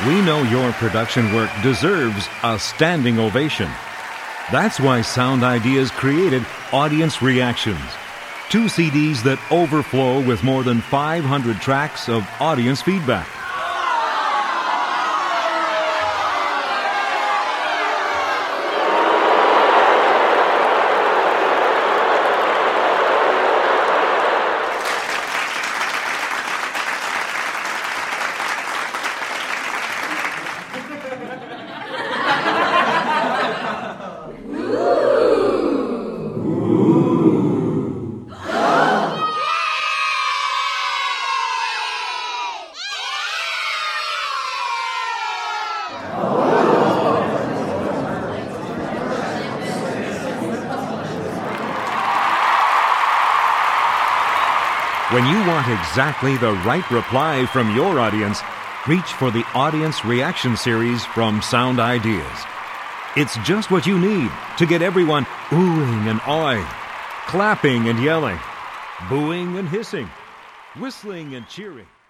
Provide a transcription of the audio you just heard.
We know your production work deserves a standing ovation. That's why Sound Ideas created Audience Reactions, 2 CDs that overflow with more than 500 tracks of audience feedback. When you want exactly the right reply from your audience, reach for the Audience Reaction Series from Sound Ideas. It's just what you need to get everyone oohing and awing, clapping and yelling, booing and hissing, whistling and cheering.